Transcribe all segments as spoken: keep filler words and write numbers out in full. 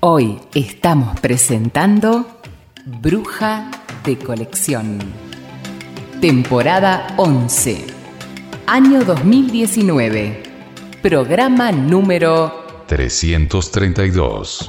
Hoy estamos presentando Bruja de Colección. Temporada once. Año dos mil diecinueve. Programa número trescientos treinta y dos.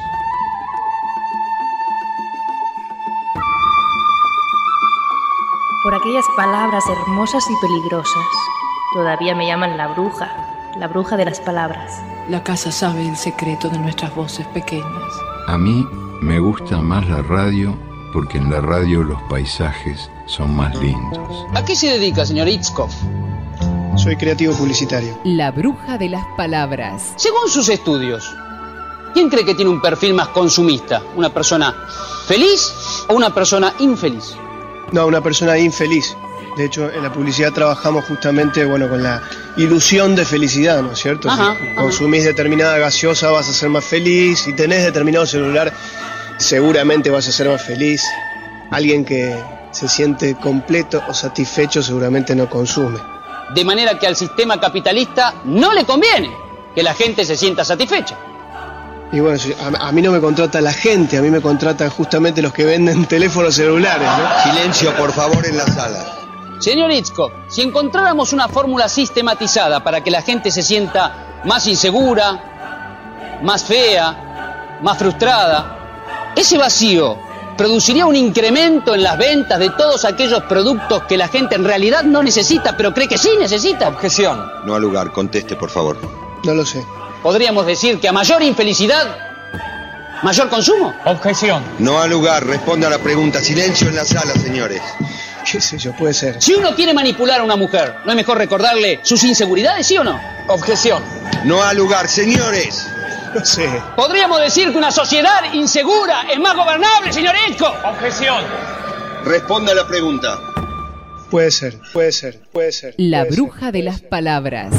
Por aquellas palabras hermosas y peligrosas, todavía me llaman la bruja, la bruja de las palabras. La casa sabe el secreto de nuestras voces pequeñas. A mí me gusta más la radio porque en la radio los paisajes son más lindos. ¿A qué se dedica, señor Itzkov? Soy creativo publicitario. La bruja de las palabras. Según sus estudios, ¿quién cree que tiene un perfil más consumista? ¿Una persona feliz o una persona infeliz? No, una persona infeliz. De hecho, en la publicidad trabajamos justamente, bueno, con la ilusión de felicidad, ¿no es cierto? Ajá, si ajá. consumís determinada gaseosa vas a ser más feliz. Si tenés determinado celular, seguramente vas a ser más feliz. Alguien que se siente completo o satisfecho seguramente no consume. De manera que al sistema capitalista no le conviene que la gente se sienta satisfecha. Y bueno, a, a mí no me contrata la gente, a mí me contratan justamente los que venden teléfonos celulares, ¿no? Silencio, por favor, en la sala. Señor Itzkov, si encontráramos una fórmula sistematizada para que la gente se sienta más insegura, más fea, más frustrada, ese vacío produciría un incremento en las ventas de todos aquellos productos que la gente en realidad no necesita, pero cree que sí necesita. Objeción. No al lugar, conteste, por favor. No lo sé. Podríamos decir que a mayor infelicidad, mayor consumo. Objeción. No al lugar, responda a la pregunta. Silencio en la sala, señores. ¿Qué sé yo? Puede ser. Si uno quiere manipular a una mujer, ¿no es mejor recordarle sus inseguridades, sí o no? Objeción. No al lugar, señores. No sé. Podríamos decir que una sociedad insegura es más gobernable, señor Itzkov. Objeción. Responda a la pregunta. Puede ser, puede ser, puede ser. La puede bruja ser, de puede las ser. palabras.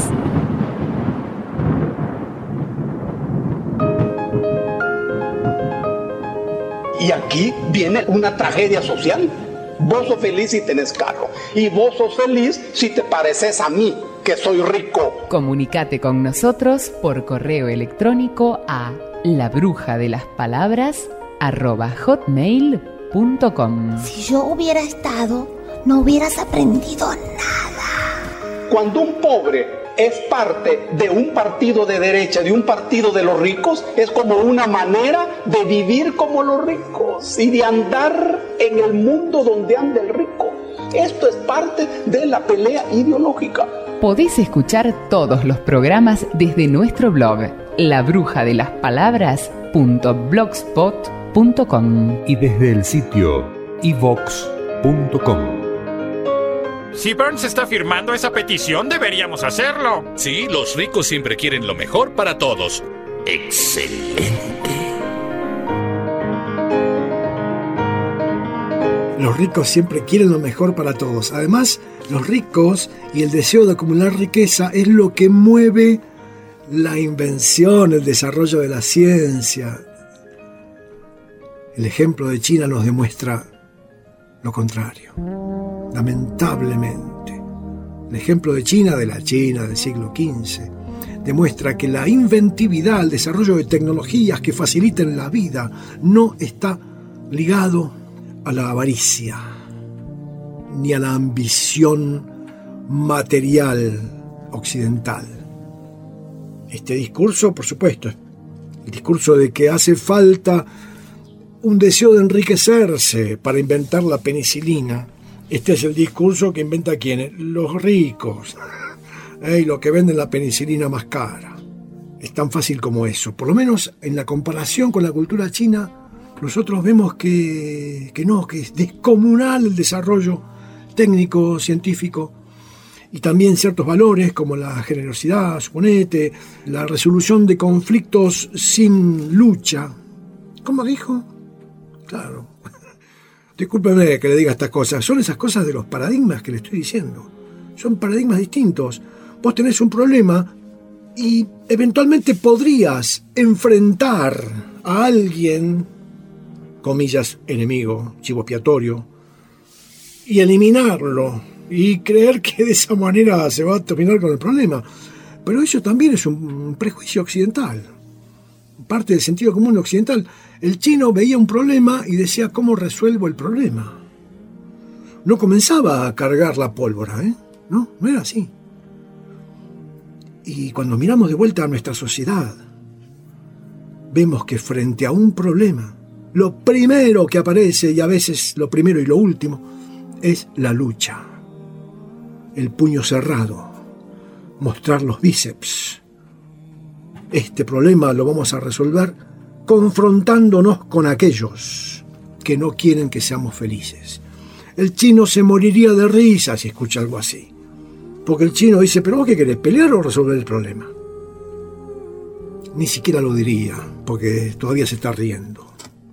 Y aquí viene una tragedia social. Vos sos feliz si tenés carro. Y vos sos feliz si te pareces a mí, que soy rico. Comunicate con nosotros por correo electrónico a labrujadelas arroba hotmail punto com. Si yo hubiera estado, no hubieras aprendido nada. Cuando un pobre es parte de un partido de derecha, de un partido de los ricos, es como una manera de vivir como los ricos y de andar en el mundo donde anda el rico. Esto es parte de la pelea ideológica. Podés escuchar todos los programas desde nuestro blog labrujadelas punto blogspot punto com Y desde el sitio i vox punto com. Si Burns está firmando esa petición, deberíamos hacerlo. Sí, los ricos siempre quieren lo mejor para todos. ¡Excelente! Los ricos siempre quieren lo mejor para todos. Además, los ricos y el deseo de acumular riqueza es lo que mueve la invención, el desarrollo de la ciencia. El ejemplo de China nos demuestra lo contrario. Lamentablemente, el ejemplo de China, de la China del siglo quince, demuestra que la inventividad, el desarrollo de tecnologías que faciliten la vida, no está ligado a la avaricia, ni a la ambición material occidental. Este discurso, por supuesto, el discurso de que hace falta un deseo de enriquecerse para inventar la penicilina. Este es el discurso que inventa ¿quiénes? Los ricos. ¿Eh? Y los que venden la penicilina más cara. Es tan fácil como eso. Por lo menos en la comparación con la cultura china, nosotros vemos que, que no, que es descomunal el desarrollo técnico, científico, y también ciertos valores como la generosidad, suponete, la resolución de conflictos sin lucha. ¿Cómo dijo? Claro. Discúlpeme que le diga estas cosas. Son esas cosas de los paradigmas que le estoy diciendo. Son paradigmas distintos. Vos tenés un problema y eventualmente podrías enfrentar a alguien, comillas, enemigo, chivo expiatorio, y eliminarlo y creer que de esa manera se va a terminar con el problema. Pero eso también es un prejuicio occidental. parte del sentido común occidental. El chino veía un problema y decía, ¿cómo resuelvo el problema? No comenzaba a cargar la pólvora, ¿eh? No, no era así. Y cuando miramos de vuelta a nuestra sociedad, vemos que frente a un problema, lo primero que aparece, y a veces lo primero y lo último, es la lucha. El puño cerrado, mostrar los bíceps. Este problema lo vamos a resolver confrontándonos con aquellos que no quieren que seamos felices. El chino se moriría de risa si escucha algo así. Porque el chino dice, ¿pero vos qué querés, pelear o resolver el problema? Ni siquiera lo diría, porque todavía se está riendo.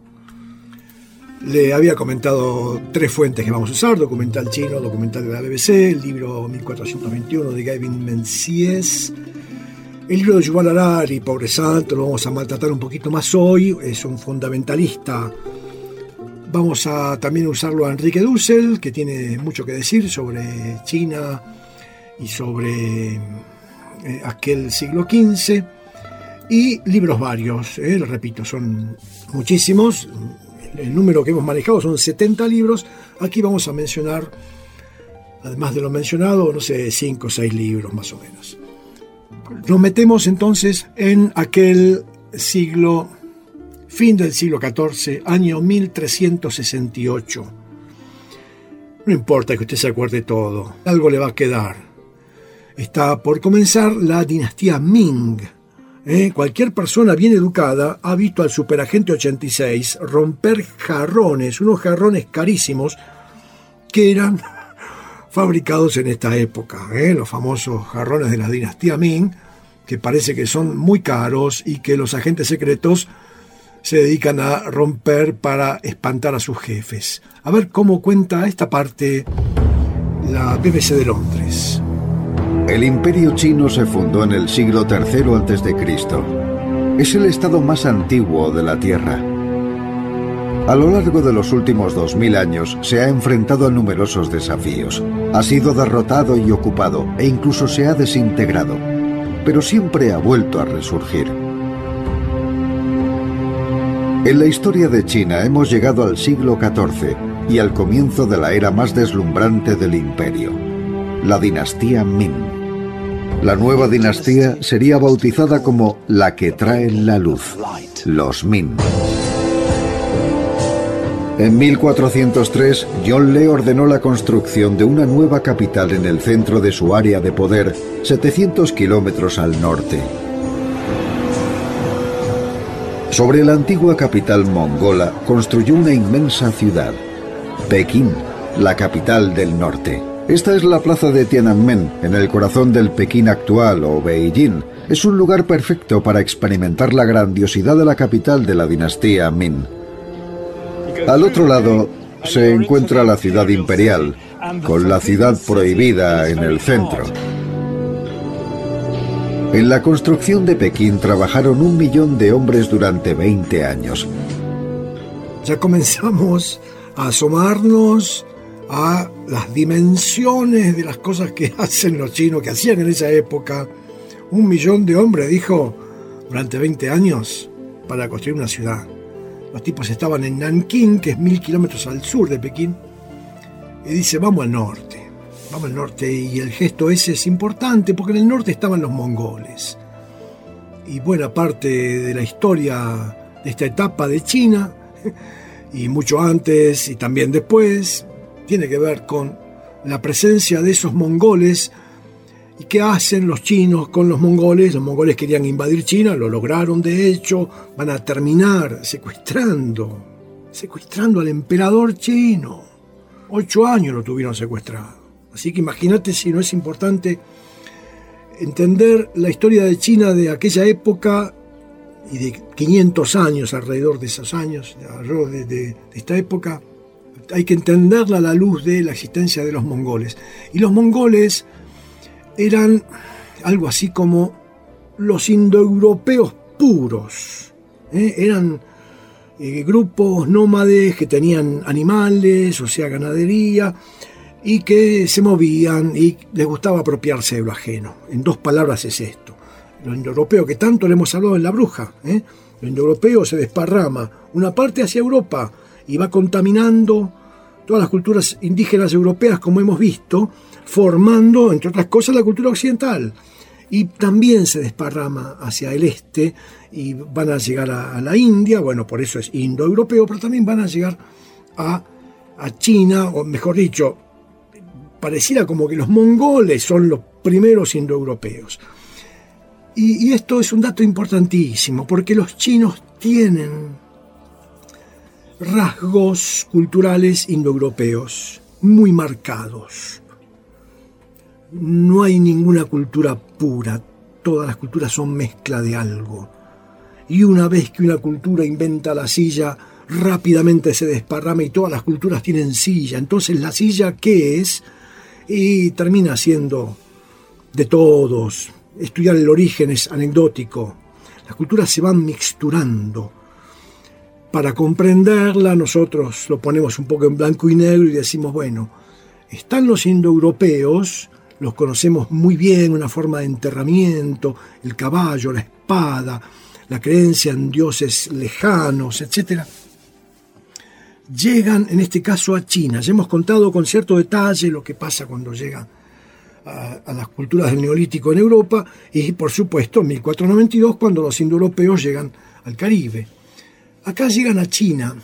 Le había comentado tres fuentes que vamos a usar: documental chino, documental de la B B C, el libro mil cuatrocientos veintiuno de Gavin Menzies, el libro de Yuval Harari, Pobre Santo. Lo vamos a maltratar un poquito más hoy, es un fundamentalista. Vamos a también usarlo a Enrique Dussel, que tiene mucho que decir sobre China y sobre eh, aquel siglo quince, y libros varios, eh, lo repito, son muchísimos. El número que hemos manejado son setenta libros. Aquí vamos a mencionar, además de lo mencionado, no sé, cinco o seis libros más o menos. Nos metemos entonces en aquel siglo, fin del siglo catorce, año mil trescientos sesenta y ocho. No importa que usted se acuerde todo, algo le va a quedar. Está por comenzar la dinastía Ming. ¿Eh? Cualquier persona bien educada ha visto al superagente ochenta y seis romper jarrones, unos jarrones carísimos que eran fabricados en esta época, ¿eh? Los famosos jarrones de la dinastía Ming, que parece que son muy caros y que los agentes secretos se dedican a romper para espantar a sus jefes. A ver cómo cuenta esta parte la B B C de Londres. El Imperio Chino se fundó en el siglo tercero antes de Cristo. Es el estado más antiguo de la Tierra. A lo largo de los últimos dos mil años se ha enfrentado a numerosos desafíos. Ha sido derrotado y ocupado e incluso se ha desintegrado, pero siempre ha vuelto a resurgir. En la historia de China hemos llegado al siglo catorce y al comienzo de la era más deslumbrante del imperio, la dinastía Ming. La nueva dinastía sería bautizada como la que trae la luz, los Ming. En mil cuatrocientos tres, John Le ordenó la construcción de una nueva capital en el centro de su área de poder, setecientos kilómetros al norte. Sobre la antigua capital mongola construyó una inmensa ciudad, Pekín, la capital del norte. Esta es la plaza de Tiananmen, en el corazón del Pekín actual, o Beijing. Es un lugar perfecto para experimentar la grandiosidad de la capital de la dinastía Ming. Al otro lado se encuentra la ciudad imperial, con la ciudad prohibida en el centro. En la construcción de Pekín trabajaron un millón de hombres durante veinte años. Ya comenzamos a asomarnos a las dimensiones de las cosas que hacen los chinos, que hacían en esa época. Un millón de hombres, dijo, durante veinte años, para construir una ciudad. Los tipos estaban en Nankín, que es mil kilómetros al sur de Pekín, y dice, vamos al norte, vamos al norte, y el gesto ese es importante, porque en el norte estaban los mongoles. Y buena parte de la historia de esta etapa de China, y mucho antes y también después, tiene que ver con la presencia de esos mongoles. ¿Y qué hacen los chinos con los mongoles? Los mongoles querían invadir China, lo lograron de hecho, van a terminar secuestrando, secuestrando al emperador chino. Ocho años lo tuvieron secuestrado. Así que imagínate si no es importante entender la historia de China de aquella época y de quinientos años, alrededor de esos años, alrededor de, de, de esta época. Hay que entenderla a la luz de la existencia de los mongoles. Y los mongoles eran algo así como los indoeuropeos puros. ¿eh? Eran eh, grupos nómades que tenían animales, o sea, ganadería, y que se movían y les gustaba apropiarse de lo ajeno. En dos palabras es esto. Lo indoeuropeo, que tanto le hemos hablado en La Bruja, ¿eh? Lo indoeuropeo se desparrama una parte hacia Europa y va contaminando todas las culturas indígenas europeas, como hemos visto, formando, entre otras cosas, la cultura occidental. Y también se desparrama hacia el este y van a llegar a, a la India, bueno, por eso es indoeuropeo, pero también van a llegar a, a China, o mejor dicho, pareciera como que los mongoles son los primeros indoeuropeos. Y, y esto es un dato importantísimo, porque los chinos tienen rasgos culturales indoeuropeos muy marcados. No hay ninguna cultura pura, todas las culturas son mezcla de algo. Y una vez que una cultura inventa la silla, rápidamente se desparrama y todas las culturas tienen silla. Entonces, ¿la silla qué es? Y termina siendo de todos. Estudiar el origen es anecdótico. Las culturas se van mixturando. Para comprenderla, nosotros lo ponemos un poco en blanco y negro y decimos, bueno, están los indoeuropeos, los conocemos muy bien, una forma de enterramiento, el caballo, la espada, la creencia en dioses lejanos, etcétera. Llegan, en este caso, a China. Ya hemos contado con cierto detalle lo que pasa cuando llegan a, a las culturas del Neolítico en Europa y, por supuesto, en mil cuatrocientos noventa y dos, cuando los indoeuropeos llegan al Caribe. Acá llegan a China.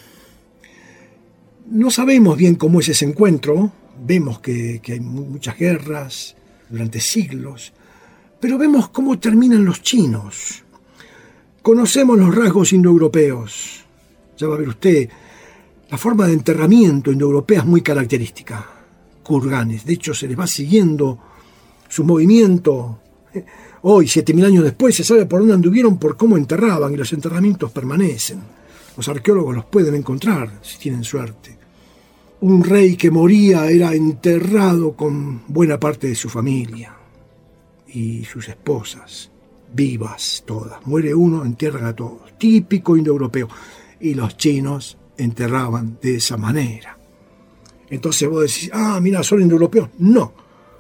No sabemos bien cómo es ese encuentro. Vemos que, que hay muchas guerras durante siglos, pero vemos cómo terminan los chinos. Conocemos los rasgos indoeuropeos. Ya va a ver usted, la forma de enterramiento indoeuropea es muy característica. Kurganes, de hecho se les va siguiendo su movimiento. Hoy, siete mil años después, se sabe por dónde anduvieron, por cómo enterraban, y los enterramientos permanecen. Los arqueólogos los pueden encontrar, si tienen suerte. Un rey que moría era enterrado con buena parte de su familia y sus esposas, vivas todas. Muere uno, entierran a todos. Típico indoeuropeo. Y los chinos enterraban de esa manera. Entonces vos decís, ah, mira, son indoeuropeos. No.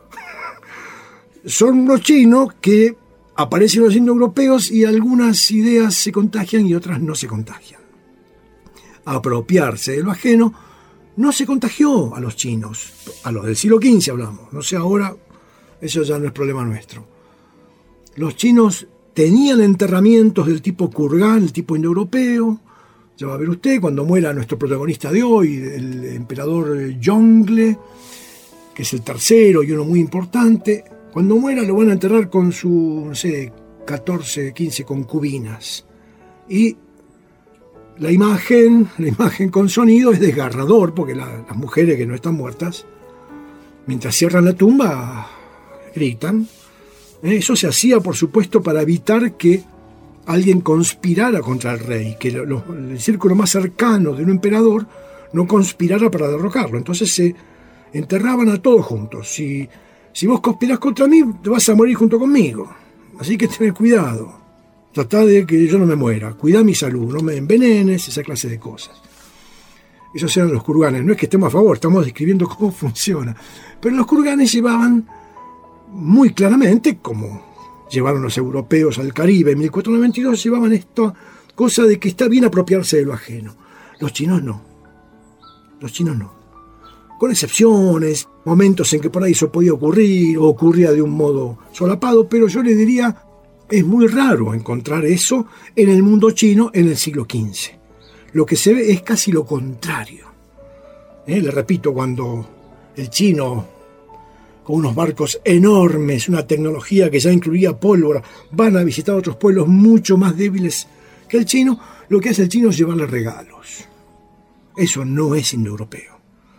Son los chinos que aparecen los indoeuropeos y algunas ideas se contagian y otras no se contagian. Apropiarse de lo ajeno no se contagió a los chinos, a los del siglo quince hablamos, no sé ahora, eso ya no es problema nuestro. Los chinos tenían enterramientos del tipo kurgan, el tipo indoeuropeo. Ya va a ver usted, cuando muera nuestro protagonista de hoy, el emperador Yongle, que es el tercero y uno muy importante, cuando muera lo van a enterrar con su, no sé, catorce, quince concubinas. Y La imagen, la imagen con sonido es desgarrador, porque la, las mujeres que no están muertas, mientras cierran la tumba, gritan. Eso se hacía, por supuesto, para evitar que alguien conspirara contra el rey, que lo, lo, el círculo más cercano de un emperador no conspirara para derrocarlo. Entonces se enterraban a todos juntos. Si, si vos conspirás contra mí, te vas a morir junto conmigo. Así que tened cuidado. Tratá de que yo no me muera, cuidá mi salud, no me envenenes, esa clase de cosas. Esos eran los kurganes. No es que estemos a favor, estamos describiendo cómo funciona. Pero los kurganes llevaban muy claramente, como llevaron los europeos al Caribe en mil cuatrocientos noventa y dos, llevaban esta cosa de que está bien apropiarse de lo ajeno. Los chinos no. Los chinos no. Con excepciones, momentos en que por ahí eso podía ocurrir, o ocurría de un modo solapado, pero yo le diría, es muy raro encontrar eso en el mundo chino en el siglo quince. Lo que se ve es casi lo contrario. ¿Eh? Le repito, cuando el chino, con unos barcos enormes, una tecnología que ya incluía pólvora, van a visitar otros pueblos mucho más débiles que el chino, lo que hace el chino es llevarle regalos. Eso no es indoeuropeo.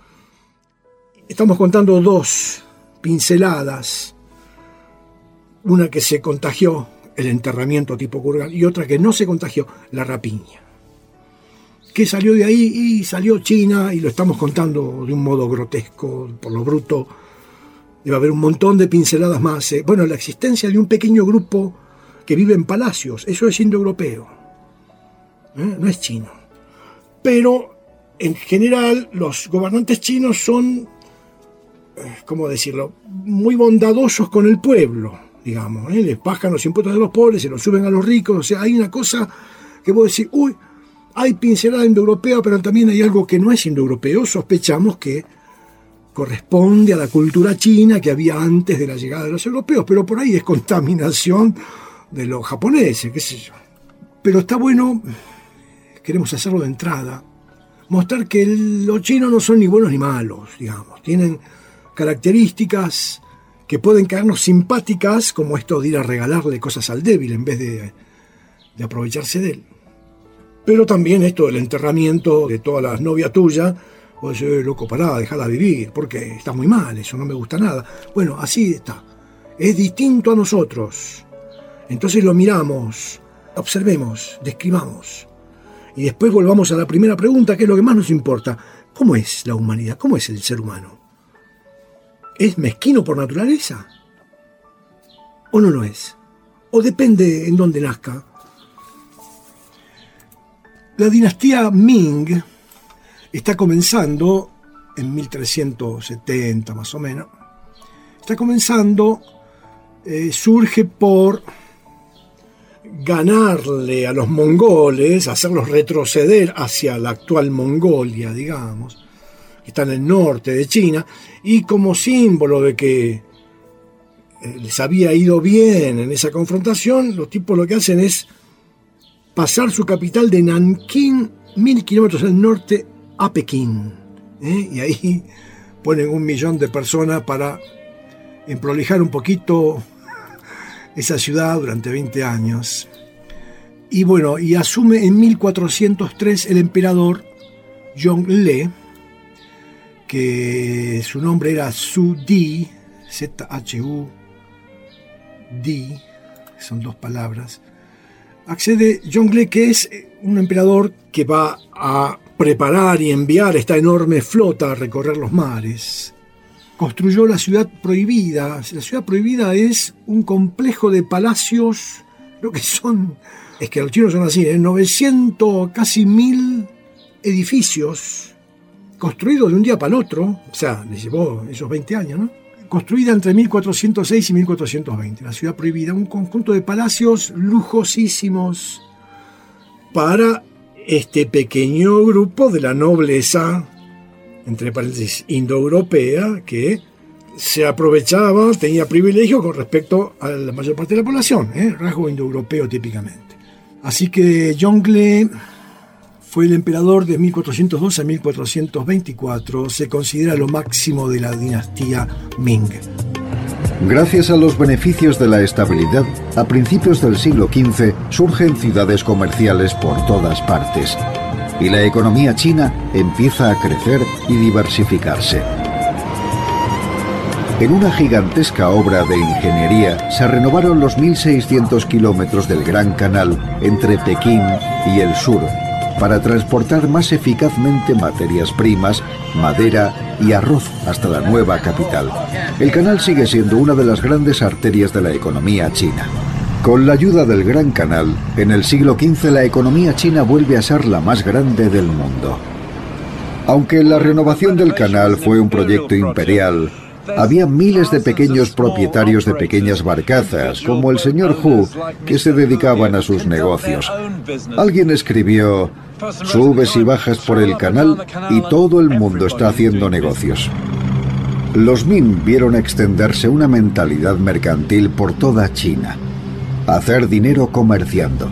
Estamos contando dos pinceladas, una que se contagió, el enterramiento tipo kurgan, y otra que no se contagió, la rapiña. ¿Qué salió de ahí? Y salió China, y lo estamos contando de un modo grotesco, por lo bruto. Debe haber un montón de pinceladas más. Bueno, la existencia de un pequeño grupo que vive en palacios, eso es indoeuropeo. ¿Eh? No es chino. Pero, en general, los gobernantes chinos son, ¿cómo decirlo?, muy bondadosos con el pueblo, digamos, ¿eh? Les bajan los impuestos de los pobres, se los suben a los ricos. O sea, hay una cosa que vos decís, uy, hay pincelada indoeuropea, pero también hay algo que no es indoeuropeo, sospechamos que corresponde a la cultura china que había antes de la llegada de los europeos, pero por ahí es contaminación de los japoneses, qué sé yo. Pero está bueno, queremos hacerlo de entrada, mostrar que los chinos no son ni buenos ni malos, digamos. Tienen características que pueden caernos simpáticas, como esto de ir a regalarle cosas al débil en vez de, de aprovecharse de él. Pero también esto del enterramiento de todas las novias tuyas, vos decís, loco, pará, dejala vivir, porque está muy mal, eso no me gusta nada. Bueno, así está. Es distinto a nosotros. Entonces lo miramos, observemos, describamos. Y después volvamos a la primera pregunta, que es lo que más nos importa. ¿Cómo es la humanidad? ¿Cómo es el ser humano? ¿Es mezquino por naturaleza? ¿O no lo es? ¿O depende en dónde nazca? La dinastía Ming está comenzando en mil trescientos setenta más o menos. Está comenzando, eh, surge por ganarle a los mongoles, hacerlos retroceder hacia la actual Mongolia, digamos, que está en el norte de China, y como símbolo de que eh, les había ido bien en esa confrontación, los tipos lo que hacen es pasar su capital de Nankín mil kilómetros al norte a Pekín, ¿eh? Y ahí ponen un millón de personas para emprolijar un poquito esa ciudad durante veinte años. Y bueno, y asume en mil cuatrocientos tres el emperador Zhongle, que su nombre era Zhu Di, Z H U Di, son dos palabras. Accede Zhongle, que es un emperador que va a preparar y enviar esta enorme flota a recorrer los mares. Construyó la ciudad prohibida. La ciudad prohibida es un complejo de palacios, lo que son, es que los chinos son así, ¿eh? novecientos, casi mil edificios construidos de un día para el otro, o sea, les llevó esos veinte años, ¿no? Construida entre mil cuatrocientos seis y mil cuatrocientos veinte, la ciudad prohibida, un conjunto de palacios lujosísimos para este pequeño grupo de la nobleza, entre paréntesis, indoeuropea, que se aprovechaba, tenía privilegio con respecto a la mayor parte de la población, ¿eh? Rasgo indoeuropeo típicamente. Así que Zhongle fue el emperador de mil cuatrocientos dos a mil cuatrocientos veinticuatro, se considera lo máximo de la dinastía Ming. Gracias a los beneficios de la estabilidad, a principios del siglo quince surgen ciudades comerciales por todas partes. Y la economía china empieza a crecer y diversificarse. En una gigantesca obra de ingeniería se renovaron los mil seiscientos kilómetros del Gran Canal entre Pekín y el sur para transportar más eficazmente materias primas, madera y arroz hasta la nueva capital. El canal sigue siendo una de las grandes arterias de la economía china. Con la ayuda del Gran Canal, en el siglo quince la economía china vuelve a ser la más grande del mundo. Aunque la renovación del canal fue un proyecto imperial, había miles de pequeños propietarios de pequeñas barcazas, como el señor Hu, que se dedicaban a sus negocios. Alguien escribió: subes y bajas por el canal y todo el mundo está haciendo negocios. Los Ming vieron extenderse una mentalidad mercantil por toda China. Hacer dinero comerciando.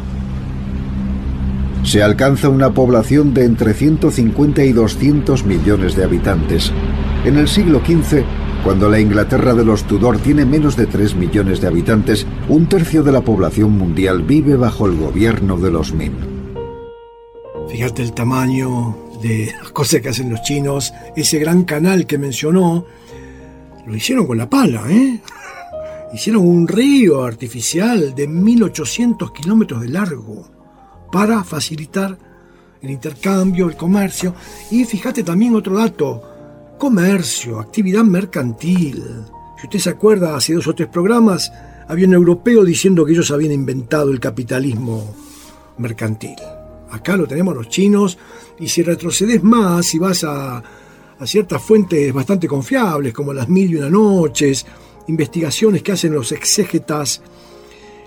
Se alcanza una población de entre ciento cincuenta y doscientos millones de habitantes. En el siglo quince, cuando la Inglaterra de los Tudor tiene menos de tres millones de habitantes, un tercio de la población mundial vive bajo el gobierno de los Ming. Fíjate el tamaño de las cosas que hacen los chinos. Ese gran canal que mencionó, lo hicieron con la pala, ¿eh? Hicieron un río artificial de mil ochocientos kilómetros de largo para facilitar el intercambio, el comercio. Y fíjate también otro dato: comercio, actividad mercantil. Si usted se acuerda, hace dos o tres programas había un europeo diciendo que ellos habían inventado el capitalismo mercantil. Acá lo tenemos los chinos, y si retrocedes más y vas a, a ciertas fuentes bastante confiables, como las Mil y Una Noches, investigaciones que hacen los exégetas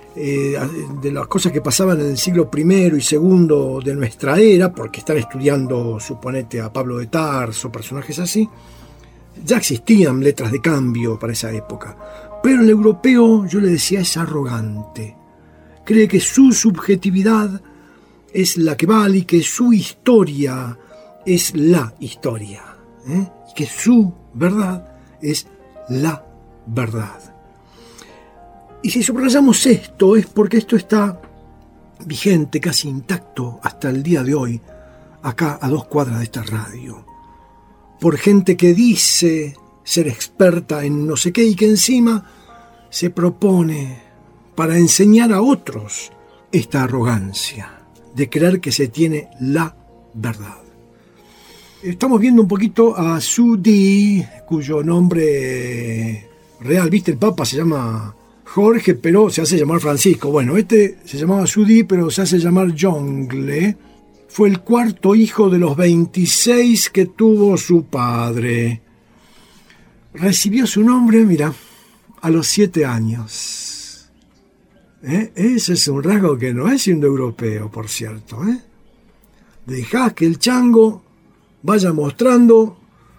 eh, de las cosas que pasaban en el siglo primero y segundo de nuestra era, porque están estudiando, suponete, a Pablo de Tarso, personajes así, ya existían letras de cambio para esa época. Pero el europeo, yo le decía, es arrogante. Cree que su subjetividad es la que vale y que su historia es la historia, ¿eh? Y que su verdad es la verdad. Y si subrayamos esto es porque esto está vigente, casi intacto hasta el día de hoy, acá a dos cuadras de esta radio, por gente que dice ser experta en no sé qué y que encima se propone para enseñar a otros esta arrogancia de creer que se tiene la verdad. Estamos viendo un poquito a Suu Di, cuyo nombre real, viste, el Papa se llama Jorge, pero se hace llamar Francisco. Bueno, este se llamaba Suu Di, pero se hace llamar Yongle. Fue el cuarto hijo de los veintiséis que tuvo su padre. Recibió su nombre, mira, a los siete años. ¿Eh? Ese es un rasgo que no es indoeuropeo, por cierto. ¿eh? Dejás que el chango vaya mostrando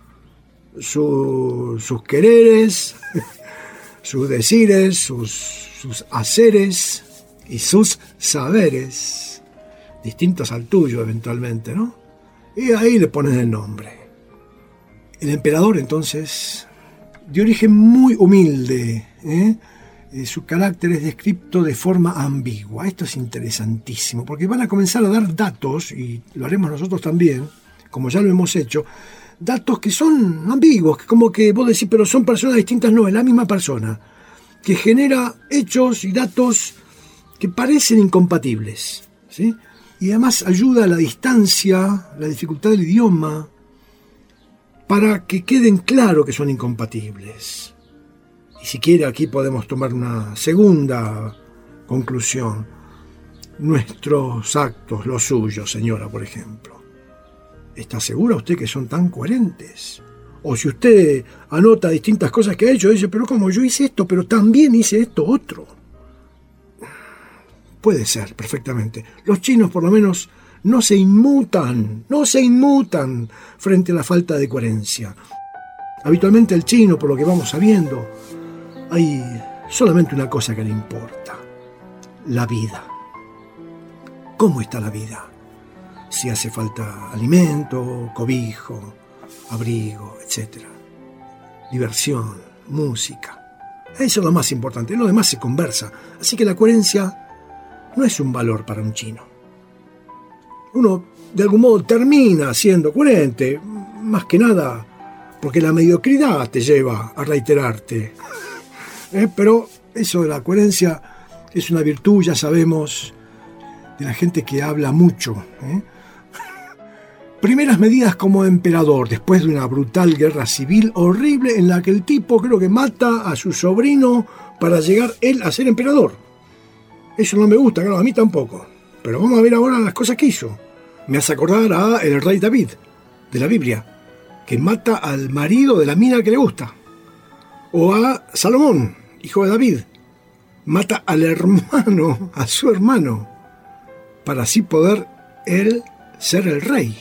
su, sus quereres, sus decires, sus, sus haceres y sus saberes, distintos al tuyo eventualmente, ¿no? Y ahí le pones el nombre. El emperador, entonces, de origen muy humilde, ¿eh? Su carácter es descrito de forma ambigua. Esto es interesantísimo, porque van a comenzar a dar datos, y lo haremos nosotros también, como ya lo hemos hecho, datos que son ambiguos, que como que vos decís, pero son personas distintas. No, es la misma persona, que genera hechos y datos que parecen incompatibles, ¿sí? Y además ayuda a la distancia, la dificultad del idioma, para que queden claro que son incompatibles. Y si quiere, aquí podemos tomar una segunda conclusión. Nuestros actos, los suyos, señora, por ejemplo. ¿Está segura usted que son tan coherentes? O si usted anota distintas cosas que ha hecho, dice, pero como yo hice esto, pero también hice esto otro. Puede ser, perfectamente. Los chinos, por lo menos, no se inmutan, no se inmutan frente a la falta de coherencia. Habitualmente el chino, por lo que vamos sabiendo, hay solamente una cosa que le importa: la vida. ¿Cómo está la vida? Si hace falta alimento, cobijo, abrigo, etcétera. Diversión, música. Eso es lo más importante. Lo demás se conversa. Así que la coherencia no es un valor para un chino. Uno, de algún modo, termina siendo coherente, más que nada porque la mediocridad te lleva a reiterarte. ¿Eh? Pero eso de la coherencia es una virtud, ya sabemos, de la gente que habla mucho. ¿eh? Primeras medidas como emperador, después de una brutal guerra civil horrible en la que el tipo creo que mata a su sobrino para llegar él a ser emperador. Eso no me gusta, claro, a mí tampoco. Pero vamos a ver ahora las cosas que hizo. Me hace acordar a el rey David, de la Biblia, que mata al marido de la mina que le gusta. O a Salomón, hijo de David, mata al hermano, a su hermano, para así poder él ser el rey.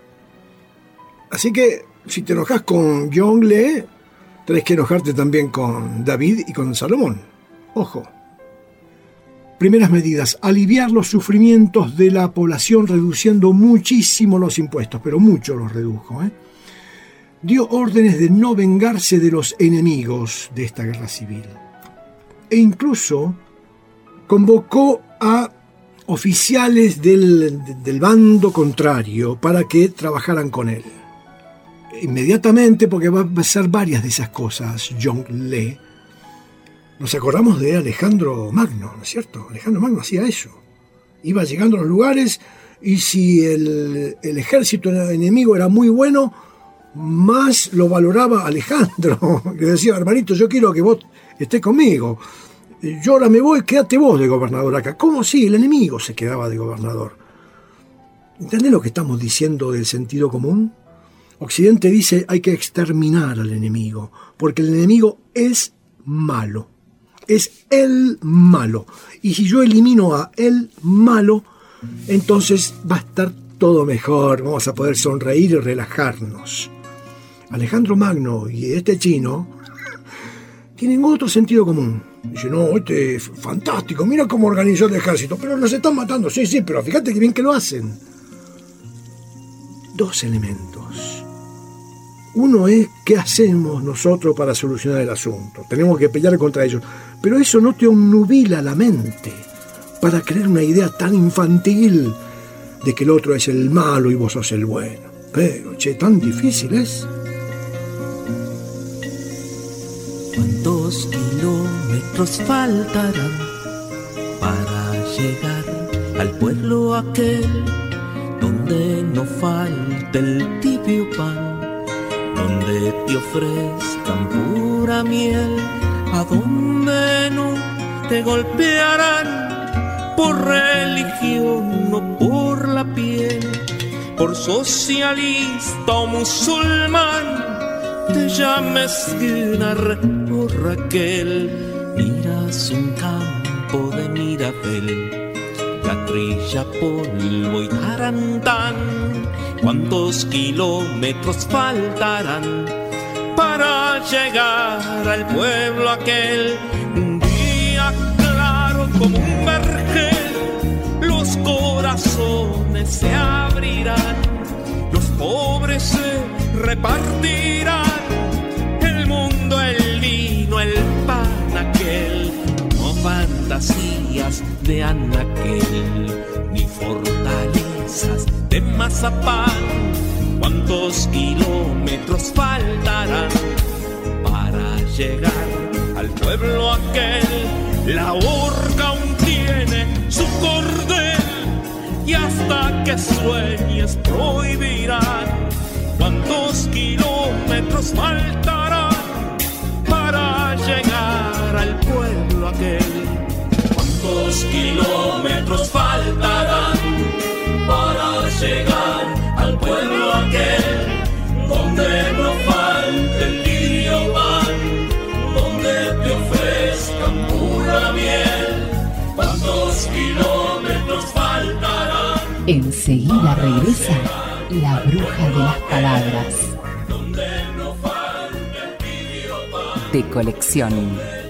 Así que, si te enojas con Yongle, tenés que enojarte también con David y con Salomón. Ojo. Primeras medidas: aliviar los sufrimientos de la población reduciendo muchísimo los impuestos, pero mucho los redujo. ¿eh? Dio órdenes de no vengarse de los enemigos de esta guerra civil. E incluso convocó a oficiales del, del bando contrario para que trabajaran con él. Inmediatamente, porque va a hacer varias de esas cosas, Yongle. Nos acordamos de Alejandro Magno, ¿no es cierto? Alejandro Magno hacía eso. Iba llegando a los lugares y si el, el ejército enemigo era muy bueno, más lo valoraba Alejandro. Le decía, hermanito, yo quiero que vos estés conmigo. Yo ahora me voy, quédate vos de gobernador acá. ¿Cómo si el enemigo se quedaba de gobernador? ¿Entendés lo que estamos diciendo del sentido común? Occidente dice hay que exterminar al enemigo, porque el enemigo es malo. es el malo. Y si yo elimino a el malo, entonces va a estar todo mejor, vamos a poder sonreír y relajarnos. Alejandro Magno y este chino tienen otro sentido común. Dice, no, este es fantástico, mira cómo organizó el ejército, pero los están matando, sí, sí, pero fíjate que bien que lo hacen. Dos elementos. Uno es qué hacemos nosotros para solucionar el asunto. Tenemos que pelear contra ellos, pero eso no te obnubila la mente para crear una idea tan infantil de que el otro es el malo y vos sos el bueno. Pero, che, tan difícil es. ¿Cuántos kilómetros faltarán para llegar al pueblo aquel donde no falte el tibio pan, donde te ofrezcan pura miel, a donde no te golpearán por religión o por la piel, por socialista o musulmán, te llames Gunnar o Raquel, miras un campo de Mirabel, la trilla, polvo y tarantán. ¿Cuántos kilómetros faltarán para llegar al pueblo aquel? Un día claro como un vergel, los corazones se abrirán, los pobres se repartirán, el mundo, el vino, el pan aquel. No fantasías de anaquel, ni fortalezas de mazapán. ¿Cuántos kilómetros faltarán para llegar al pueblo aquel? La horca aún tiene su cordel y hasta que sueñes prohibirán. ¿Cuántos kilómetros faltarán para llegar al pueblo aquel? ¿Cuántos kilómetros faltarán para llegar al pueblo aquel donde no falte el lirio pan, donde te ofrezcan pura miel? ¿Cuántos kilómetros faltarán? Enseguida regresa la bruja de las palabras. De colección.